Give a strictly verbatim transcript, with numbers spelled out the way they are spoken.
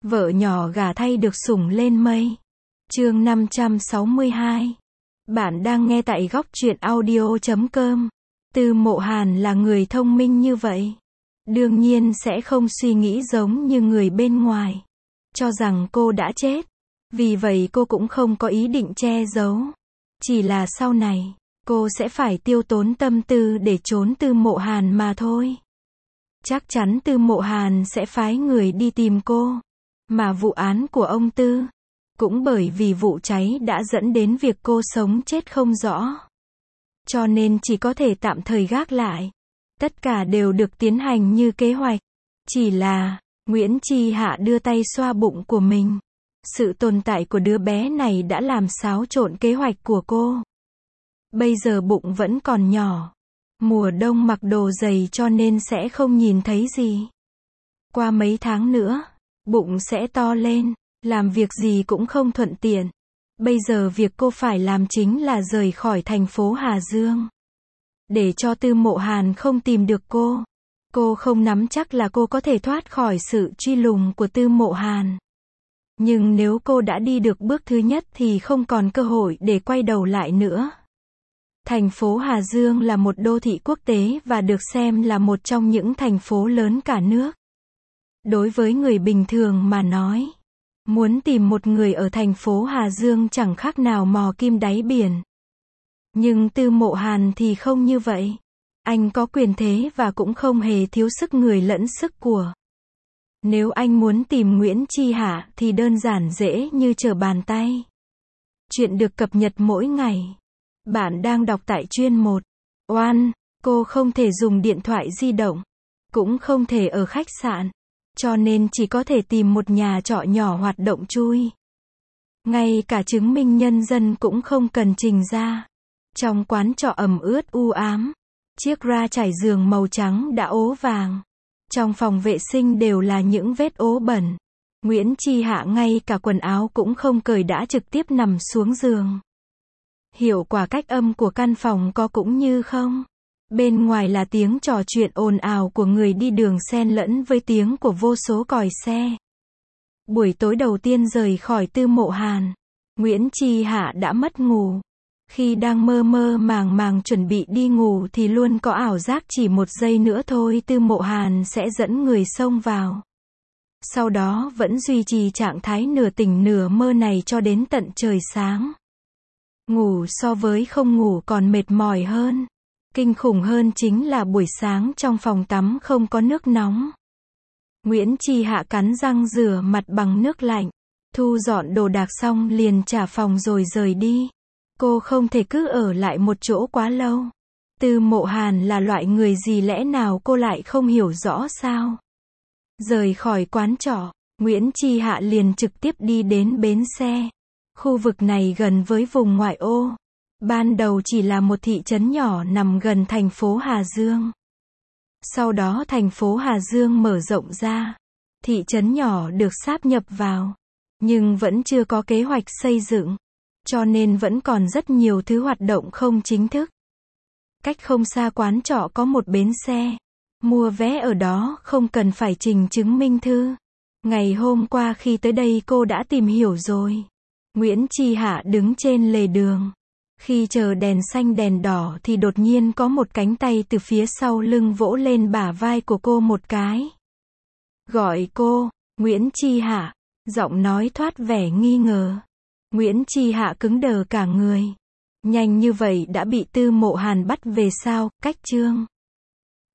Vợ nhỏ gả thay được sủng lên mây. Chương năm trăm sáu mươi hai. Bạn đang nghe tại góc truyện audio chấm com. Tư Mộ Hàn là người thông minh như vậy. Đương nhiên sẽ không suy nghĩ giống như người bên ngoài. Cho rằng cô đã chết. Vì vậy cô cũng không có ý định che giấu. Chỉ là sau này, cô sẽ phải tiêu tốn tâm tư để trốn Tư Mộ Hàn mà thôi. Chắc chắn Tư Mộ Hàn sẽ phái người đi tìm cô. Mà vụ án của ông Tư, cũng bởi vì vụ cháy đã dẫn đến việc cô sống chết không rõ. Cho nên chỉ có thể tạm thời gác lại. Tất cả đều được tiến hành như kế hoạch. Chỉ là, Nguyễn Chi Hạ đưa tay xoa bụng của mình. Sự tồn tại của đứa bé này đã làm xáo trộn kế hoạch của cô. Bây giờ bụng vẫn còn nhỏ. Mùa đông mặc đồ dày cho nên sẽ không nhìn thấy gì. Qua mấy tháng nữa, bụng sẽ to lên, làm việc gì cũng không thuận tiện. Bây giờ việc cô phải làm chính là rời khỏi thành phố Hà Dương. Để cho Tư Mộ Hàn không tìm được cô. Cô không nắm chắc là cô có thể thoát khỏi sự truy lùng của Tư Mộ Hàn. Nhưng nếu cô đã đi được bước thứ nhất thì không còn cơ hội để quay đầu lại nữa. Thành phố Hà Dương là một đô thị quốc tế và được xem là một trong những thành phố lớn cả nước. Đối với người bình thường mà nói, muốn tìm một người ở thành phố Hà Dương chẳng khác nào mò kim đáy biển. Nhưng Tư Mộ Hàn thì không như vậy. Anh có quyền thế và cũng không hề thiếu sức người lẫn sức của. Nếu anh muốn tìm Nguyễn Chi Hạ thì đơn giản dễ như trở bàn tay. Chuyện được cập nhật mỗi ngày. Bạn đang đọc tại chuyên một. Oan, cô không thể dùng điện thoại di động, cũng không thể ở khách sạn, cho nên chỉ có thể tìm một nhà trọ nhỏ hoạt động chui. Ngay cả chứng minh nhân dân cũng không cần trình ra. Trong quán trọ ẩm ướt u ám, chiếc ra trải giường màu trắng đã ố vàng. Trong phòng vệ sinh đều là những vết ố bẩn. Nguyễn Chi Hạ ngay cả quần áo cũng không cởi đã trực tiếp nằm xuống giường. Hiệu quả cách âm của căn phòng có cũng như không. Bên ngoài là tiếng trò chuyện ồn ào của người đi đường xen lẫn với tiếng của vô số còi xe. Buổi tối đầu tiên rời khỏi Tư Mộ Hàn, Nguyễn Chi Hạ đã mất ngủ. Khi đang mơ mơ màng màng chuẩn bị đi ngủ thì luôn có ảo giác chỉ một giây nữa thôi Tư Mộ Hàn sẽ dẫn người xông vào. Sau đó vẫn duy trì trạng thái nửa tỉnh nửa mơ này cho đến tận trời sáng. Ngủ so với không ngủ còn mệt mỏi hơn. Kinh khủng hơn chính là buổi sáng trong phòng tắm không có nước nóng. Nguyễn Chi Hạ cắn răng rửa mặt bằng nước lạnh. Thu dọn đồ đạc xong liền trả phòng rồi rời đi. Cô không thể cứ ở lại một chỗ quá lâu. Tư Mộ Hàn là loại người gì lẽ nào cô lại không hiểu rõ sao? Rời khỏi quán trọ, Nguyễn Chi Hạ liền trực tiếp đi đến bến xe. Khu vực này gần với vùng ngoại ô. Ban đầu chỉ là một thị trấn nhỏ nằm gần thành phố Hà Dương. Sau đó thành phố Hà Dương mở rộng ra. Thị trấn nhỏ được sáp nhập vào. Nhưng vẫn chưa có kế hoạch xây dựng. Cho nên vẫn còn rất nhiều thứ hoạt động không chính thức. Cách không xa quán trọ có một bến xe. Mua vé ở đó không cần phải trình chứng minh thư. Ngày hôm qua khi tới đây cô đã tìm hiểu rồi. Nguyễn Chi Hạ đứng trên lề đường. Khi chờ đèn xanh đèn đỏ thì đột nhiên có một cánh tay từ phía sau lưng vỗ lên bả vai của cô một cái. Gọi cô, Nguyễn Chi Hạ. Giọng nói thoát vẻ nghi ngờ. Nguyễn Chi Hạ cứng đờ cả người. Nhanh như vậy đã bị Tư Mộ Hàn bắt về sao? Cách chương